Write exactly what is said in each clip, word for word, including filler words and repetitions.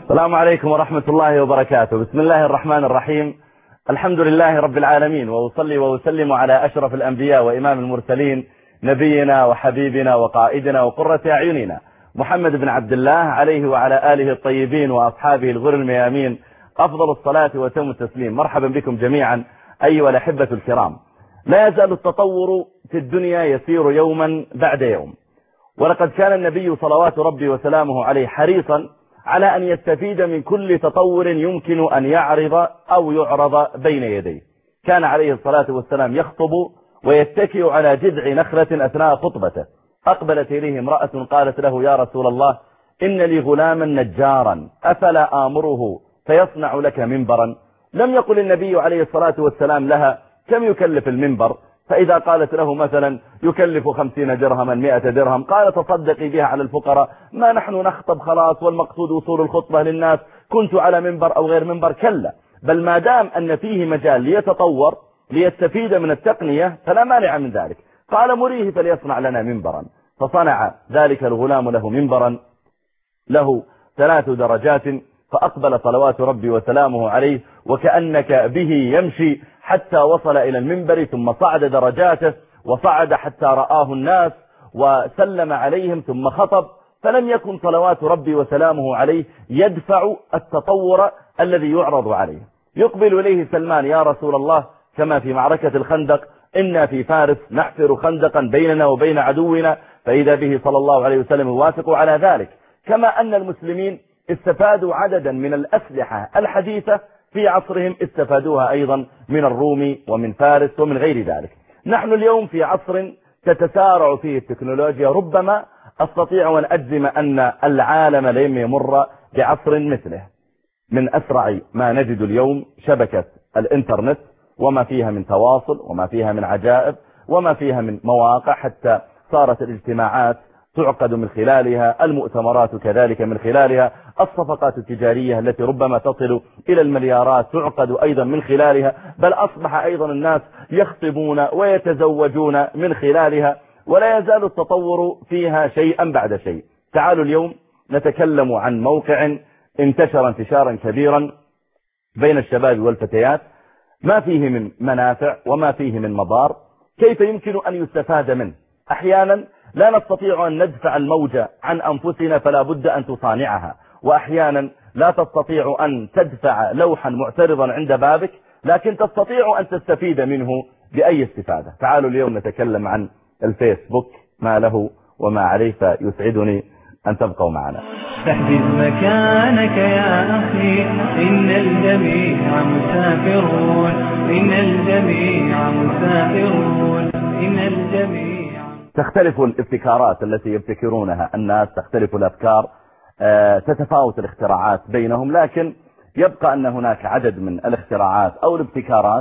السلام عليكم ورحمة الله وبركاته. بسم الله الرحمن الرحيم. الحمد لله رب العالمين، وأصلي وأسلم على أشرف الأنبياء وإمام المرسلين نبينا وحبيبنا وقائدنا وقرة أعيننا محمد بن عبد الله عليه وعلى آله الطيبين وأصحابه الغر الميامين أفضل الصلاة وتم التسليم. مرحبا بكم جميعا أيها الأحبة الكرام. لا يزال التطور في الدنيا يسير يوما بعد يوم، ولقد كان النبي صلوات ربي وسلامه عليه حريصا على أن يستفيد من كل تطور يمكن أن يعرض أو يعرض بين يديه. كان عليه الصلاة والسلام يخطب ويتكئ على جذع نخلة أثناء خطبته. أقبلت إليه امرأة قالت له: يا رسول الله، إن لي غلاما نجارا أفلا آمره فيصنع لك منبرا؟ لم يقل النبي عليه الصلاة والسلام لها كم يكلف المنبر، فإذا قالت له مثلا يكلف خمسين درهما مئة درهم قال تصدقي بها على الفقراء، ما نحن نخطب خلاص والمقصود وصول الخطبة للناس، كنت على منبر أو غير منبر. كلا، بل ما دام أن فيه مجال ليتطور ليستفيد من التقنية فلا مانع من ذلك. قال: مريه فليصنع لنا منبرا. فصنع ذلك الغلام له منبرا له ثلاث درجات، فأقبل صلوات ربي وسلامه عليه وكأنك به يمشي حتى وصل إلى المنبر، ثم صعد درجاته وصعد حتى رآه الناس وسلم عليهم ثم خطب. فلم يكن صلوات ربي وسلامه عليه يدفع التطور الذي يعرض عليه. يقبل إليه سلمان: يا رسول الله، كما في معركة الخندق، إنا في فارس نحفر خندقا بيننا وبين عدونا، فإذا به صلى الله عليه وسلم يوافق على ذلك. كما أن المسلمين استفادوا عددا من الأسلحة الحديثة في عصرهم، استفادوها أيضا من الروم ومن فارس ومن غير ذلك. نحن اليوم في عصر تتسارع فيه التكنولوجيا، ربما أستطيع أن أجزم أن العالم لم يمر بعصر مثله. من أسرع ما نجد اليوم شبكة الإنترنت وما فيها من تواصل وما فيها من عجائب وما فيها من مواقع، حتى صارت الاجتماعات تعقد من خلالها، المؤتمرات كذلك من خلالها، الصفقات التجارية التي ربما تصل إلى المليارات تعقد أيضا من خلالها، بل أصبح أيضا الناس يخطبون ويتزوجون من خلالها، ولا يزال التطور فيها شيئا بعد شيء. تعالوا اليوم نتكلم عن موقع انتشر انتشارا كبيرا بين الشباب والفتيات، ما فيه من منافع وما فيه من مضار، كيف يمكن أن يستفاد منه. أحيانا لا نستطيع أن ندفع الموجة عن أنفسنا فلا بد أن تصانعها، وأحيانا لا تستطيع أن تدفع لوحا معترضا عند بابك، لكن تستطيع أن تستفيد منه بأي استفادة. تعالوا اليوم نتكلم عن الفيسبوك، ما له وما عليه، فيسعدني أن تبقوا معنا. احجز مكانك يا أخي، إن الجميع مسافرون، إن الجميع مسافرون، إن الجميع. تختلف الابتكارات التي يبتكرونها الناس، تختلف الأفكار، تتفاوت الاختراعات بينهم، لكن يبقى أن هناك عدد من الاختراعات أو الابتكارات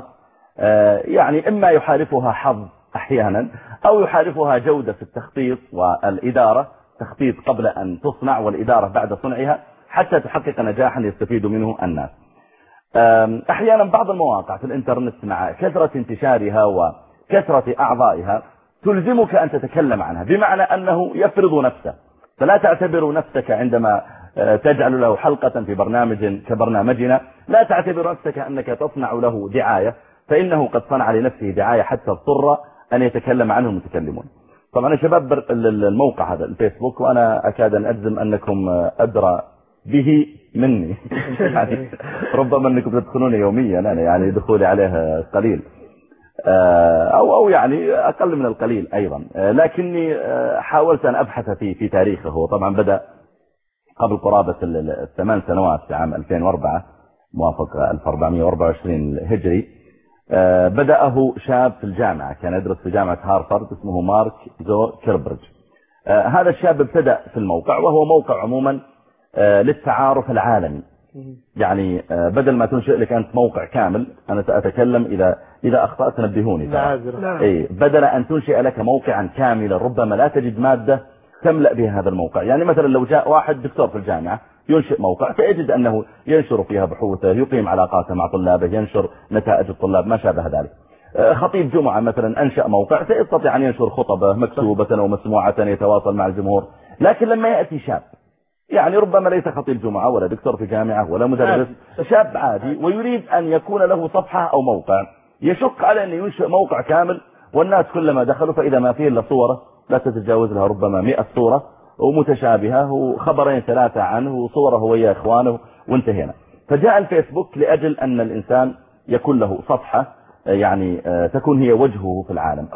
يعني إما يحالفها حظ أحيانا أو يحالفها جودة في التخطيط والإدارة، تخطيط قبل أن تصنع والإدارة بعد صنعها حتى تحقق نجاحا يستفيد منه الناس. أحيانا بعض المواقع في الإنترنت مع كثرة انتشارها وكثرة أعضائها تلزمك أن تتكلم عنها، بمعنى أنه يفرض نفسه، فلا تعتبر نفسك عندما تجعل له حلقة في برنامج كبرنامجنا لا تعتبر نفسك أنك تصنع له دعاية، فإنه قد صنع لنفسه دعاية حتى اضطر أن يتكلم عنه المتكلمون. طبعا شباب الموقع هذا الفيسبوك، وأنا أكاد أن أجزم أنكم أدرى به مني يعني ربما أنكم تدخلون يوميا، أنا يعني دخولي عليه قليل أو أو يعني أقل من القليل أيضا، لكني حاولت أن أبحث في في تاريخه. هو طبعا بدأ قبل قرابة الثمان سنوات في عام ألفين وأربعة موافق ألف وأربعمائة وأربعة وعشرين هجري. بدأه شاب في الجامعة، كان يدرس في جامعة هارفارد، اسمه مارك زو كيربرج. هذا الشاب ابتدأ في الموقع، وهو موقع عموما للتعارف العالمي، يعني بدل ما تنشئ لك أنت موقع كامل، أنا سأتكلم إذا إذا أخطأت نبهوني، إيه بدل أن تنشئ لك موقعا كاملا ربما لا تجد مادة تملأ بها هذا الموقع. يعني مثلا لو جاء واحد دكتور في الجامعة ينشئ موقع، فيجد أنه ينشر فيها بحوثه، يقيم علاقاته مع طلابه، ينشر نتائج الطلاب، ما شابه ذلك. خطيب جمعة مثلا أنشأ موقع، سيستطيع أن ينشر خطبه مكتوبة أو مسموعة، يتواصل مع الجمهور. لكن لما يأتي شاب يعني ربما ليس خطيب جمعة ولا دكتور في جامعة ولا مدرس، شاب عادي ويريد أن يكون له صفحة أو موقع، يشق على أن ينشئ موقع كامل والناس كلما دخلوا فإذا ما فيه إلا صورة لا تتجاوز لها ربما مئة صورة ومتشابهة وخبرين ثلاثة عنه وصوره هو يا إخوانه وانتهينا. فجاء الفيسبوك لأجل أن الإنسان يكون له صفحة يعني تكون هي وجهه في العالم.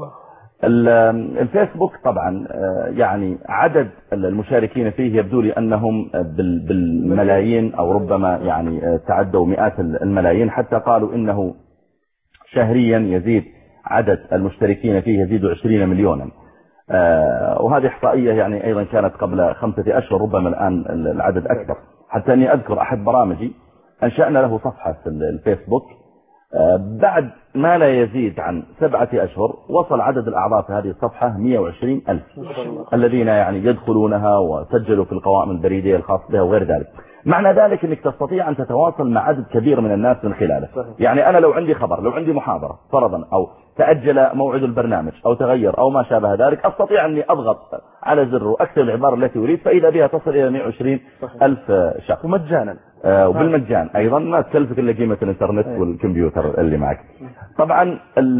الفيسبوك طبعا يعني عدد المشاركين فيه يبدو لي أنهم بالملايين أو ربما يعني تعدوا مئات الملايين، حتى قالوا إنه شهريا يزيد عدد المشتركين فيه يزيد عشرين مليونا، وهذه إحصائية يعني أيضا كانت قبل خمسة أشهر، ربما الآن العدد أكثر. حتى أني أذكر أحد برامجي أنشأنا له صفحة في الفيسبوك بعد ما لا يزيد عن سبعة أشهر وصل عدد الأعضاء في هذه الصفحة مئة وعشرين ألف الذين يعني يدخلونها وسجلوا في القوائم البريدية الخاصة بها وغير ذلك. معنى ذلك أنك تستطيع أن تتواصل مع عدد كبير من الناس من خلاله. يعني أنا لو عندي خبر، لو عندي محاضرة فرضا أو تأجل موعد البرنامج أو تغير أو ما شابه ذلك، أستطيع أني أضغط على زر وأكتب العبارة التي أريد فإذا بها تصل إلى مئة وعشرين ألف شخص ومجانا. آه وبالمجان أيضا، ما تكلفك إلا قيمة الإنترنت والكمبيوتر اللي معك. طبعا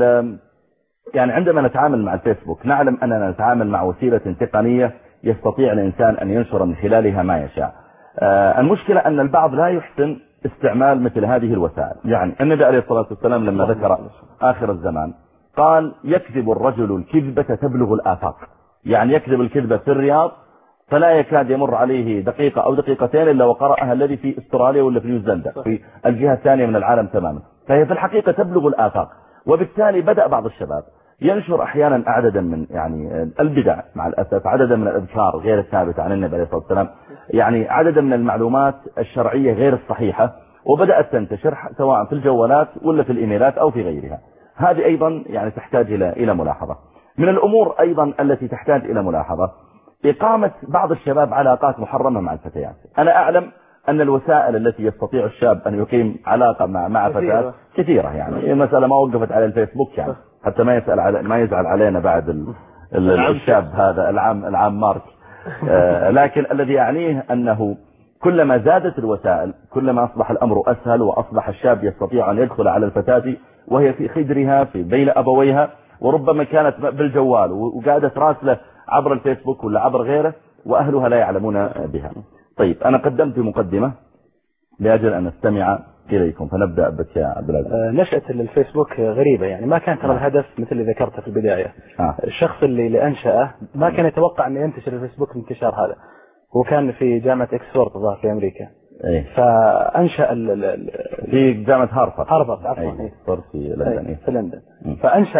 يعني عندما نتعامل مع الفيسبوك نعلم أننا نتعامل مع وسيلة تقنية يستطيع الإنسان أن ينشر من خلالها ما يشاء. آه المشكلة أن البعض لا يحسن استعمال مثل هذه الوسائل. يعني النبي عليه الصلاة والسلام لما ذكر آخر الزمان قال يكذب الرجل الكذبة تبلغ الآفاق، يعني يكذب الكذبة في الرياض فلا يكاد يمر عليه دقيقة أو دقيقتين إلا وقرأها الذي في استراليا ولا في نيوزيلندا في الجهة الثانية من العالم تماما، فهي في الحقيقة تبلغ الآفاق. وبالتالي بدأ بعض الشباب ينشر أحيانا عددا من يعني البدع مع الأسف، عددا من الأذكار غير الثابتة عن النبي عليه الصلاة والسلام، يعني عددا من المعلومات الشرعية غير الصحيحة، وبدأت تنتشر سواء في الجوالات ولا في الإيميلات أو في غيرها. هذه أيضا يعني تحتاج إلى إلى ملاحظة. من الأمور أيضا التي تحتاج إلى ملاحظة إقامة بعض الشباب علاقات محرمة مع الفتيات. أنا أعلم أن الوسائل التي يستطيع الشاب أن يقيم علاقة مع مع فتاة كثيرة، يعني المسألة ما وقفت على الفيسبوك يعني حتى ما يسأل على ما يزعل علينا بعد ال ال الشاب هذا العام العام مارك. آه لكن الذي يعنيه أنه كلما زادت الوسائل كلما أصبح الأمر أسهل، وأصبح الشاب يستطيع أن يدخل على الفتاة وهي في خدرها في بين أبويها، وربما كانت بالجوال وقاعدة راسله عبر الفيسبوك ولا عبر غيره وأهلها لا يعلمون بها. طيب أنا قدمت مقدمة لأجل أن نستمع إليكم، فنبدأ بك يا عبد العزيز. نشأة الفيسبوك غريبة، يعني ما كان ترى الهدف مثل اللي ذكرته في البداية. آه. الشخص اللي, اللي أنشأه ما كان يتوقع أن ينتشر الفيسبوك الانتشار هذا، هو كان في جامعة إكسفورد ظهر في أمريكا. إيه؟ فأنشأ ال ال في جامعة هارفارد هارفارد عفوا إيه؟ في لندن إيه؟ في لندن. فأنشأ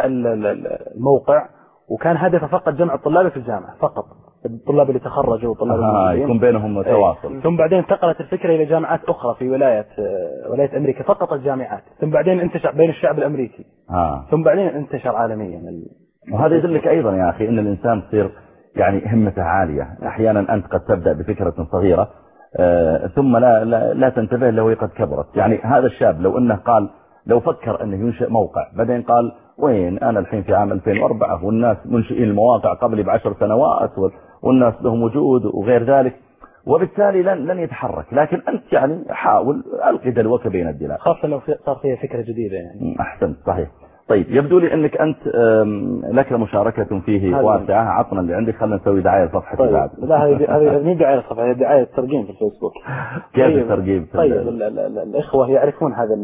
الموقع وكان هدفه فقط جمع الطلاب في الجامعة فقط، الطلاب اللي تخرجوا وطلاب آه يكون بينهم تواصل. ثم بعدين انتقلت الفكرة إلى جامعات أخرى في ولاية ولاية أمريكا، فقط الجامعات، ثم بعدين انتشر بين الشعب الأمريكي آه. ثم بعدين انتشر عالميا. وهذا يدلك أيضا يا أخي أن الإنسان تصير يعني همته عالية. أحيانا أنت قد تبدأ بفكرة صغيرة آه ثم لا, لا, لا تنتبه له قد كبرت. يعني هذا الشاب لو أنه قال لو فكر أنه ينشئ موقع بعدين قال وين أنا الحين في عام ألفين وأربعة والناس منشئين المواقع قبلي بعشر سنوات والناس لهم وجود وغير ذلك، وبالتالي لن لن يتحرك. لكن أنت يعني حاول ألقي دلوك بين الدلال، خاصة لو صار فيها فكرة جديدة يعني. أحسنت صحيح. طيب يبدو لي أنك أنت لك مشاركة فيه واسعة، عطنا اللي عندك، خلينا نسوي دعاية لصفحة طيب. بعد. لا هذه هذه مو دعاية صفحة، هي دعاية ترجيم في الفيسبوك. كيف الترجيم؟ طيب الإخوة يعرفون هذا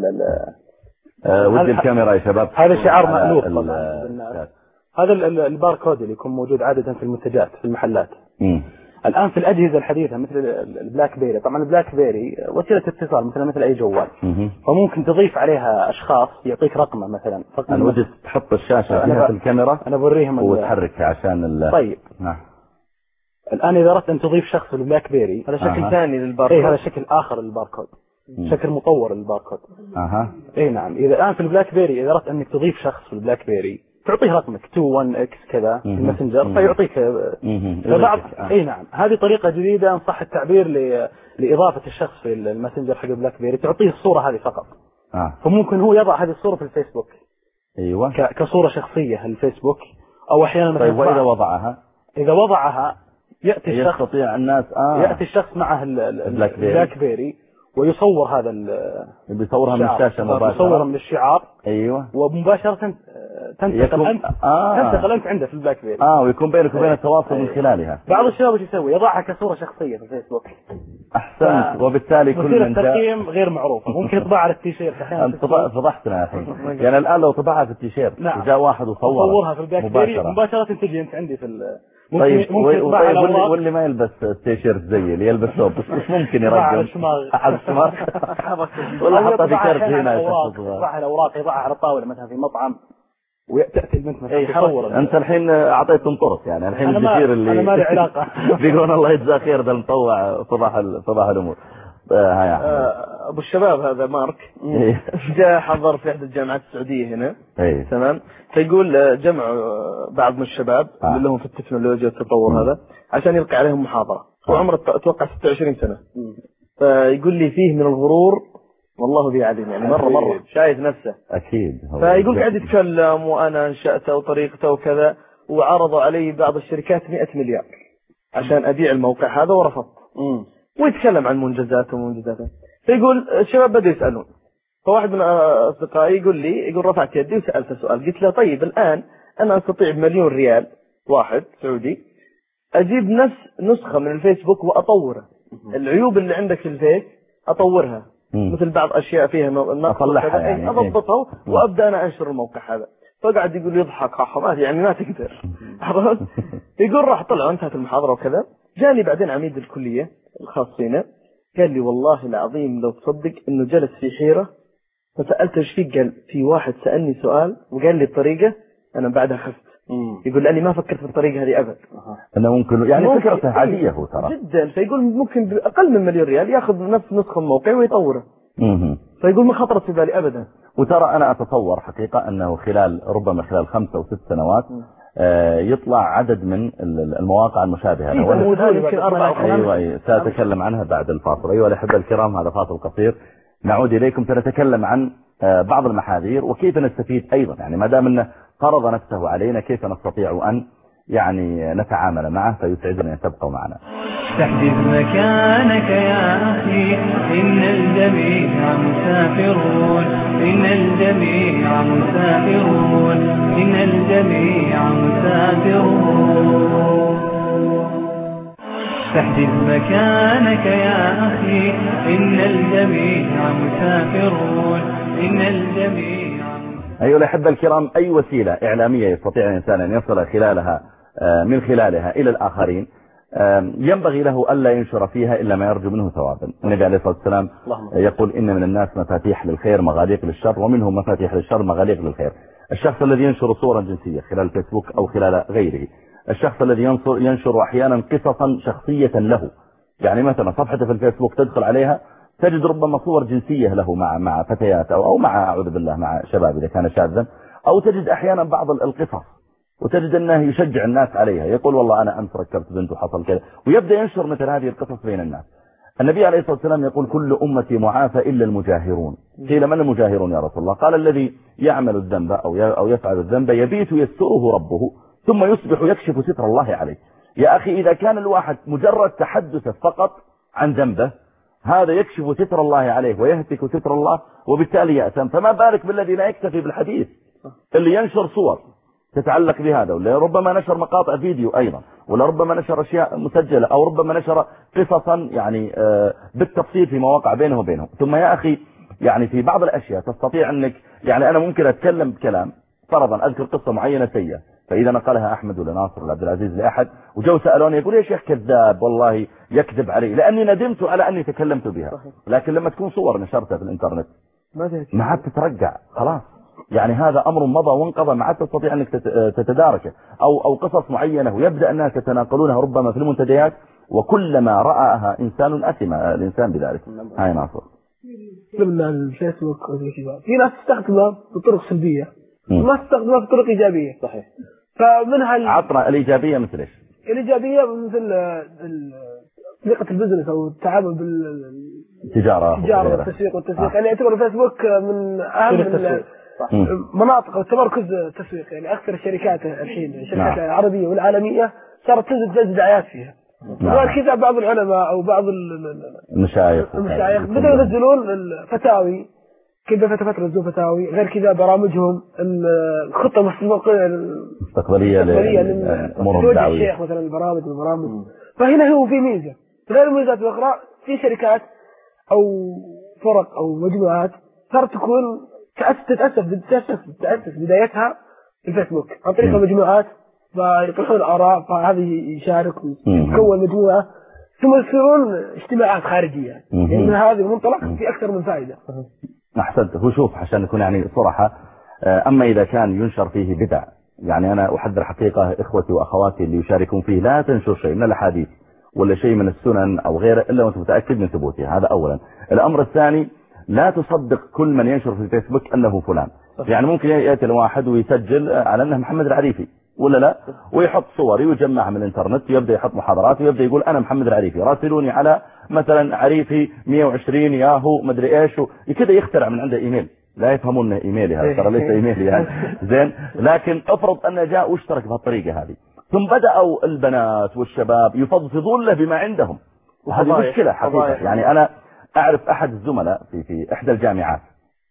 أه ودي الكاميرا يا شباب. هذا شعار مألوف طبعا. هذا الباركود اللي يكون موجود عادة في المنتجات في المحلات. م. الآن في الأجهزة الحديثة مثل البلاك بيري، طبعا البلاك بيري وسيلة اتصال مثل مثل أي جوال، م. فممكن تضيف عليها أشخاص يعطيك رقمه مثلا. أنا ودي تحط الشاشة فيها في الكاميرا أنا بوريهم وتحركها عشان ال طيب نعم. الآن إذا أردت أن تضيف شخص في البلاك بيري هذا شكل آه. ثاني للباركود. إيه هذا شكل آخر للباركود، شكل مطور للباركود. اها اي نعم. اذا الان في البلاك بيري اذا اردت انك تضيف شخص في البلاك بيري تعطيه رقمك اثنين واحد اكس كذا في الماسنجر فيعطيك فبعض اي نعم. هذه طريقه جديده ان صح التعبير لاضافه الشخص في الماسنجر حق البلاك بيري، تعطيه الصوره هذه فقط. آه. فممكن هو يضع هذه الصوره في الفيسبوك ايوه كصوره شخصيه الفيسبوك، او احيانا مثلا طيب واذا وضعها اذا وضعها يأتي الشخص يستطيع الناس آه يأتي الشخص معه البلاك بيري ويصور هذا بيصورها من الشاشة مباشرة، يصورها من الشعار أيوة، ومباشرة تنتقل أنت آه. تنتقل أنت عنده في البلاك بيري آه ويكون بينك وبين التواصل من خلالها. بعض الشباب ايش يسوي؟ يضعها كصورة شخصية في الفيسبوك. أحسنت. ف... وبالتالي كل من التقييم غير معروفة، ممكن يطبعها على التيشيرت. أنت فضحتنا يا أخي. يعني الآن لو طبعها في التيشيرت نعم. وجاء واحد وصورها في البلاك بيري مباشرة تجي أنت عندي في ال... ممكن طيب ممكن و... طيب واللي, واللي ما يلبس تيشيرت زي اللي يلبس ثوب مش ممكن يرجم على الشماغ ولا حطها في كرت هنا يضعها الأوراق يضعها على الطاولة مثلا في مطعم وتأتي البنت مثلا تصور. أنت الحين أعطيت تنطرس يعني الحين الكثير اللي أنا ما لي علاقة بيقولون الله يجزاه خير ده المطوع صباح صباح الأمور. أبو الشباب هذا مارك جاء حضر في إحدى الجامعات السعودية هنا تمام، فيقول جمع بعض من الشباب آه. اللي لهم في التكنولوجيا والتطور م. هذا عشان يلقي عليهم محاضرة وعمره أتوقع ستة وعشرين سنة م. فيقول لي فيه من الغرور والله ذي عديم يعني مرة مرة شايف نفسه أكيد. فيقول قاعد يتكلم وأنا انشأته وطريقته وكذا، وعرضوا علي بعض الشركات مئة مليار عشان أبيع الموقع هذا ورفضت م. ويتكلم عن منجزاته ومنجزاته. فيقول الشباب بدأوا يسألون، فواحد من أصدقائي يقول لي يقول رفعت يدي وسألت سؤال، قلت له طيب الآن أنا أستطيع بمليون ريال واحد سعودي أجيب نفس نسخة من الفيسبوك وأطوره، العيوب اللي عندك في الفيس أطورها مم. مثل بعض أشياء فيها أصلحها يعني أضبطها وأبدأ أنا أنشر الموقع هذا. فقعد يقول يضحك حرام يعني ما تقدر يقول راح طلع انتهت المحاضرة وكذا. جاني بعدين عميد الكلية الخاص فينا قال لي والله العظيم لو تصدق انه جلس في حيرة، فسألته ايش فيك؟ قال في واحد سألني سؤال وقال لي الطريقة انا بعدها خفت. يقول لاني ما فكرت في الطريقة هذه ابدا. انه ممكن يعني ممكن فكرته عادية هو ترى جدا. فيقول ممكن باقل من مليون ريال ياخذ نفس نسخة موقع ويطوره. فيقول ما خطرت في بالي ابدا. وترى انا اتصور حقيقة انه خلال ربما خلال خمسة او ست سنوات آه يطلع عدد من المواقع المشابهة له يمكن أربعة. ايوه ايوه سأتكلم عنها بعد الفاصل. ايها الاحبة الكرام هذا فاصل قصير نعود اليكم سنتكلم عن آه بعض المحاذير وكيف نستفيد ايضا، يعني ما دام انه فرض نفسه علينا كيف نستطيع ان يعني نتعامل معه. فيسعدنا ان تبقوا معنا. تحدث مكانك يا أخي إن الجميع مسافرون، إن الجميع مسافرون، إن الجميع مسافرون. تحدث مكانك يا أخي إن الجميع مسافرون، إن الجميع. أيها الأحبة الكرام أي وسيلة إعلامية يستطيع الإنسان أن يصل خلالها من خلالها إلى الآخرين ينبغي له ألا ينشر فيها إلا ما يرجو منه ثوابا. النبي عليه الصلاة والسلام يقول إن من الناس مفاتيح للخير مغاليق للشر ومنهم مفاتيح للشر مغاليق للخير. الشخص الذي ينشر صورا جنسية خلال الفيسبوك أو خلال غيره، الشخص الذي ينشر, ينشر أحيانا قصصا شخصية له، يعني مثلا صفحته في الفيسبوك تدخل عليها تجد ربما صور جنسية له مع مع فتيات أو, أو مع أعوذ بالله مع شباب إذا كان شاذا، أو تجد أحيانا بعض القصص وتجد أنه يشجع الناس عليها، يقول والله أنا أمس ركبت بنت وحصل كذا، ويبدأ ينشر مثل هذه القصص بين الناس. النبي عليه الصلاة والسلام يقول كل أمتي معافى إلا المجاهرون. قيل من المجاهرون يا رسول الله؟ قال الذي يعمل الذنب أو أو يفعل الذنب يبيت يستره ربه ثم يصبح يكشف ستر الله عليه. يا أخي إذا كان الواحد مجرد تحدثه فقط عن ذنبه هذا يكشف ستر الله عليه ويهتك ستر الله وبالتالي يأثم، فما بالك بالذي لا يكتفي بالحديث اللي ينشر صور تتعلق بهذا، ولا ربما نشر مقاطع فيديو أيضا، ولا ربما نشر أشياء مسجلة، أو ربما نشر قصصا يعني بالتفصيل في مواقع بينه وبينهم. ثم يا أخي يعني في بعض الأشياء تستطيع أنك يعني أنا ممكن أتكلم بكلام فرضا أذكر قصة معينة سيئة، فإذا نقلها أحمد ولا ناصر ولا عبد العزيز لأحد وجو سألوني يقول يا شيخ كذاب والله يكذب علي لأني ندمت على أني تكلمت بها. لكن لما تكون صور نشرتها في الإنترنت ما عاد تترجع خلاص، يعني هذا أمر مضى وانقضى ما عاد تستطيع أنك تتداركه، أو أو قصص معينة ويبدأ الناس يتناقلونها ربما في المنتديات وكلما رآها إنسان أثم الإنسان بذلك. هاي ناصر من الفيسبوك في ناس تستخدمها بطرق سلبية وما تستخدمها بطرق إيجابية. صحيح. فمنها ال... عطنا الإيجابية مثل إيش؟ الإيجابية مثل طريقة البزنس أو التعامل بالتجارة التجارة والتسويق والتسويق. يعني يعتبر الفيسبوك من أهم مناطق التمركز التسويق، يعني أكثر الشركات الحين الشركات العربية والعالمية صارت تنزل تنزل دعايات فيها كذا بعض العلماء أو بعض المشايخ المشايخ بدأوا ينزلون الفتاوي، كذا فترة ينزلون فتاوي، غير كذا برامجهم الخطة المستقبلية لأمور الدعوية، الشيخ مثلا البرامج والبرامج. فهنا هو في ميزة غير الميزات الأخرى، في شركات أو فرق أو مجموعات صارت تكون تتأسف تتأسف تتأسف بدايتها الفيسبوك عن طريق المجموعات، فيطرحون آراء، فهذه يشارك ويتكون مجموعة، ثم يصيرون اجتماعات خارجية. يعني من هذه المنطلق في أكثر من فائدة. أحسنت. هو شوف عشان نكون يعني صراحة، أما إذا كان ينشر فيه بدع، يعني أنا أحذر حقيقة إخوتي وأخواتي اللي يشاركون فيه، لا تنشر شيء من الأحاديث ولا شيء من السنن أو غيره إلا وأنت متأكد من ثبوتها. هذا أولا. الأمر الثاني، لا تصدق كل من ينشر في الفيسبوك أنه فلان. يعني ممكن يأتي الواحد ويسجل على أنه محمد العريفي ولا لا، ويحط صوري ويجمعها من الانترنت، ويبدأ يحط محاضرات ويبدأ يقول أنا محمد العريفي، راسلوني على مثلا عريفي مية وعشرين ياهو مدري إيش، كذا يخترع من عنده إيميل. لا يفهمون إيميلي هذا، ترى ليس إيميلي يعني. زين، لكن افرض أنه جاء واشترك بهالطريقة هذه، ثم بدأوا البنات والشباب يفضفضون له بما عندهم، وهذه مشكلة حقيقة. يعني أنا أعرف أحد الزملاء في في إحدى الجامعات،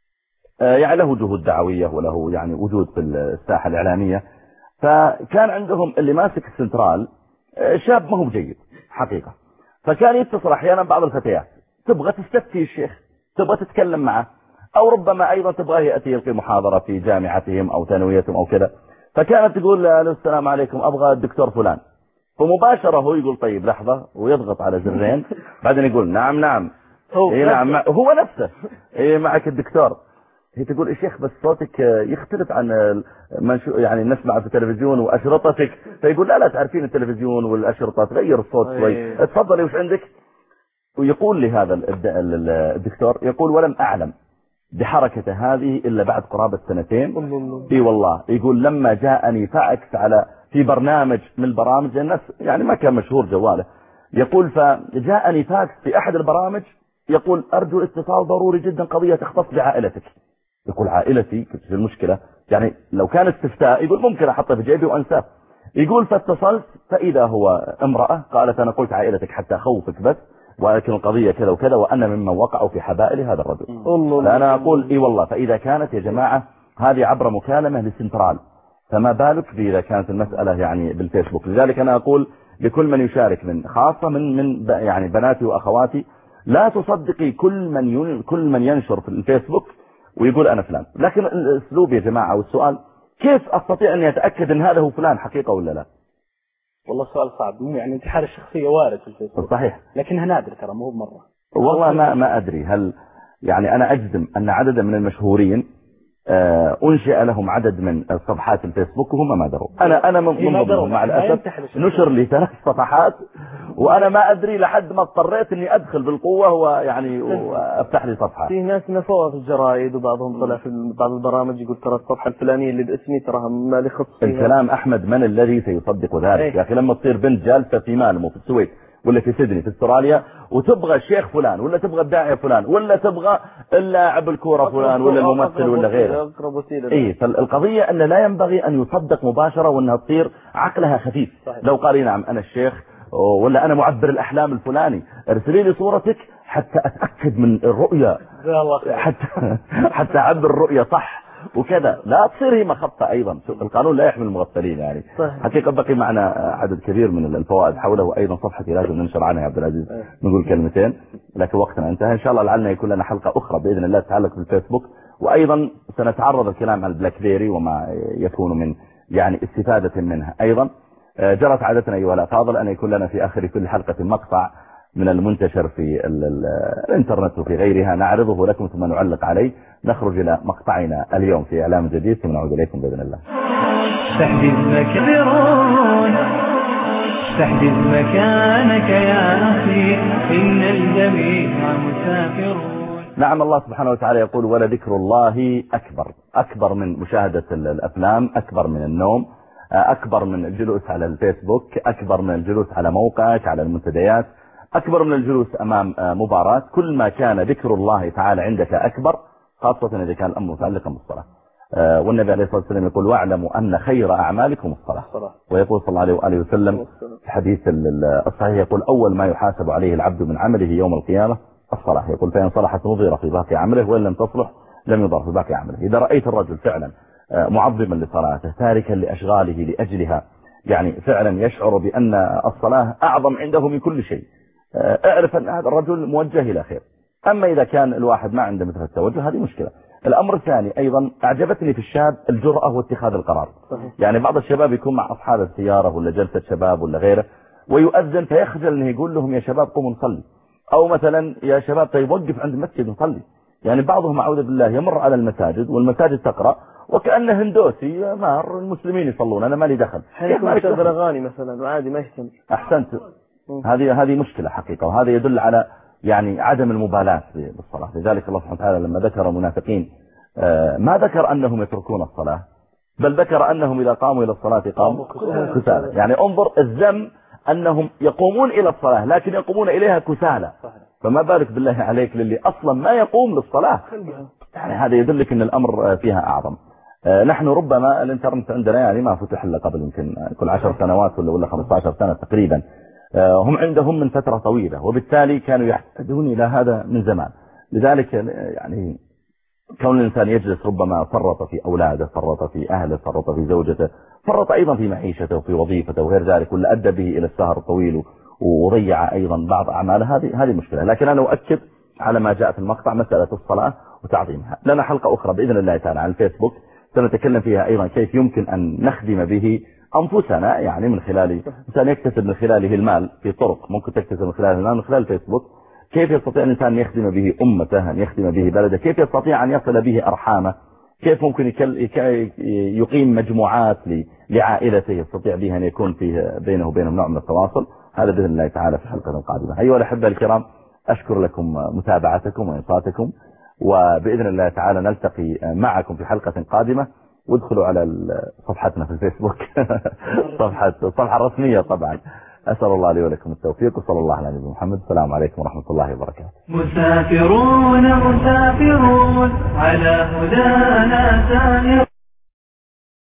يعني له جهود دعوية وله يعني وجود في الساحة الإعلامية، فكان عندهم اللي ماسك السنترال شاب ما هو جيد حقيقة، فكان يتصل أحيانا بعض الفتيات تبغى تستفتي الشيخ، تبغى تتكلم معه، أو ربما أيضا تبغى يأتي يلقي محاضرة في جامعتهم أو ثانويتهم أو كذا، فكانت تقول له السلام عليكم أبغى الدكتور فلان، فمباشرة هو يقول طيب لحظة ويضغط على زرين، بعدين يقول نعم نعم هو, إيه نعم هو نفسه إيه معك الدكتور. هي تقول الشيخ بس صوتك يختلف عن ما يعني نسمع في التلفزيون وأشرطتك، فيقول لا لا تعرفين التلفزيون والأشرطة تغير الصوت شوي، اتفضلي وش عندك. ويقول لي هذا الدكتور، يقول ولم أعلم بحركة هذه إلا بعد قرابة سنتين. اي والله، يقول لما جاءني فاكس على في برنامج من البرامج، الناس يعني ما كان مشهور جواله، يقول فجاءني فاكس في أحد البرامج يقول أرجو اتصال ضروري جدا، قضية تختص بعائلتك. يقول عائلتي في المشكلة، يعني لو كان استفتاء يقول ممكن أحطه في جيبي وأنساه. يقول فاتصلت فإذا هو امرأة قالت أنا قلت عائلتك حتى أخوفك بس، ولكن القضية كذا وكذا وأنا ممن وقعوا في حبائل هذا الرجل. فأنا أقول إي والله، فإذا كانت يا جماعة هذه عبر مكالمة للسنترال، فما بالك إذا كانت المسألة يعني بالفيسبوك. لذلك أنا أقول لكل من يشارك، من خاصة من من يعني بناتي وأخواتي، لا تصدقي كل من كل من ينشر في الفيسبوك ويقول أنا فلان. لكن الأسلوب يا جماعة والسؤال، كيف أستطيع أن يتأكد أن هذا هو فلان حقيقة ولا لا؟ والله سؤال صعب. يعني انتحار الشخصية وارد في الفيسبوك صحيح، لكنها نادر ترى مو بمرة. والله ما ما أدري، هل يعني أنا أجزم أن عددا من المشهورين أنشئ لهم عدد من صفحات الفيسبوك وهم ما دروا. أنا أنا من ضمنهم مع الأسف، نشر لي ثلاث صفحات وأنا ما أدري لحد ما اضطريت إني أدخل بالقوة ويعني وأفتح لي صفحة. في ناس نفوها في الجرائد وبعضهم طلع في بعض البرامج يقول ترى الصفحة الفلانية اللي باسمي تراها ما لي خص فيها. الكلام أحمد من الذي سيصدق ذلك؟ إيه؟ يا أخي لما تصير بنت جالسة في مالمو في السويد ولا في سيدني في استراليا وتبغى الشيخ فلان ولا تبغى الداعية فلان ولا تبغى اللاعب الكورة فلان ولا الممثل ولا غيره. اي فالقضية ان لا ينبغي ان يصدق مباشرة وانها تصير عقلها خفيف. صحيح. لو قال نعم انا الشيخ ولا انا معبر الاحلام الفلاني، ارسلي لي صورتك حتى اتأكد من الرؤية، حتى حتى اعبر الرؤية صح وكذا، لا تصير هي مخطة ايضا. القانون لا يحمي المغفلين يعني. صحيح. حقيقة بقي معنا عدد كبير من الفوائد حوله، وايضا صفحتي لازم ننشر عنها يا عبد العزيز. نقول كلمتين لكن وقتنا انتهى. ان شاء الله لعلنا يكون لنا حلقة اخرى باذن الله تتعلق بالفيسبوك، وايضا سنتعرض الكلام عن البلاك بيري وما يكون من يعني استفادة منها. ايضا جرت عادتنا ايها الافاضل ان يكون لنا في اخر كل حلقة مقطع من المنتشر في الانترنت وفي غيرها نعرضه لكم ثم نعلق عليه. نخرج إلى مقطعنا اليوم في إعلام جديد ثم نعود إليكم بإذن الله. تحدث مكبرون تحدث مكانك يا أخي إن الجميع مسافرون. نعم، الله سبحانه وتعالى يقول ولذكر الله أكبر، أكبر من مشاهدة الأفلام، أكبر من النوم، أكبر من الجلوس على الفيسبوك، أكبر من الجلوس على موقعك على المنتديات، أكبر من الجلوس أمام مباراة. كل ما كان ذكر الله تعالى عندك أكبر، خاصة إذا كان الأمر متعلقا بالصلاة. والنبي عليه الصلاة والسلام يقول واعلموا أن خير أعمالكم الصلاة. ويقول صلى الله عليه وآله وسلم في حديث الصحيح يقول أول ما يحاسب عليه العبد من عمله يوم القيامة الصلاة. يقول فإن صلحت نظر في باقي عمله وإن لم تصلح لم يضر في باقي عمله. إذا رأيت الرجل فعلا معظما لصلاته تاركا لأشغاله لأجلها يعني فعلا يشعر بأن الصلاة أعظم عنده من كل شيء اعرف أن هذا الرجل موجه إلى خير. أما إذا كان الواحد ما عنده مثل التوجه هذه مشكلة. الأمر الثاني أيضا أعجبتني في الشاب الجرأة واتخاذ القرار. يعني بعض الشباب يكون مع أصحاب السيارة ولا جلسة شباب ولا غيره ويؤذن فيخجل أنه يقول لهم يا شباب قوموا نصلي أو مثلا يا شباب طيب وقف عند المسجد نصلي. يعني بعضهم أعوذ بالله يمر على المساجد والمساجد تقرأ وكأنه هندوسي مار المسلمين يصلون أنا مالي دخل. حيث يشغل أغاني مثلا وعادي ما يهتم. أحسنت. هذه هذه مشكلة حقيقة وهذا يدل على يعني عدم المبالاة بالصلاة. لذلك الله سبحانه وتعالى لما ذكر المنافقين ما ذكر أنهم يتركون الصلاة بل ذكر أنهم إذا قاموا إلى الصلاة قاموا كسالى. يعني انظر الذم أنهم يقومون إلى الصلاة لكن يقومون إليها كسالى فما بالك بالله عليك للي أصلا ما يقوم للصلاة. يعني هذا يدلك أن الأمر فيها أعظم. نحن ربما الانترنت عندنا يعني ما فتح إلا قبل يمكن كل عشر سنوات ولا ولا خمسة عشر سنة تقريبا. هم عندهم من فترة طويلة وبالتالي كانوا يحتاجون إلى هذا من زمان. لذلك يعني كون الإنسان يجلس ربما فرط في أولاده فرط في أهله فرط في زوجته فرط أيضا في معيشته وفي وظيفته وغير ذلك ولا أدى به إلى السهر الطويل وضيع أيضا بعض أعماله. هذه هذه مشكلة. لكن أنا أؤكد على ما جاء في المقطع مسألة الصلاة وتعظيمها. لنا حلقة أخرى بإذن الله تعالى على الفيسبوك سنتكلم فيها أيضا كيف يمكن أن نخدم به أنفسنا يعني من خلال إنسان يكتسب من خلاله المال في طرق ممكن تكتسب من خلاله المال من خلال الفيسبوك. كيف يستطيع الإنسان أن يخدم به أمته أن يخدم به بلده كيف يستطيع أن يصل به أرحامه كيف ممكن يقيم مجموعات لعائلته يستطيع بها أن يكون فيه بينه وبينهم نوع من التواصل. هذا بإذن الله تعالى في حلقة قادمة. أيها الأحبة الكرام أشكر لكم متابعتكم وإنصاتكم وبإذن الله تعالى نلتقي معكم في حلقة قادمة. وادخلوا على صفحتنا في الفيسبوك صفحة الصفحة الرسمية طبعا. أسأل الله لي ولكم التوفيق وصلى الله على نبينا محمد. السلام عليكم ورحمة الله وبركاته. مسافرون مسافرون على هدانا سائرون.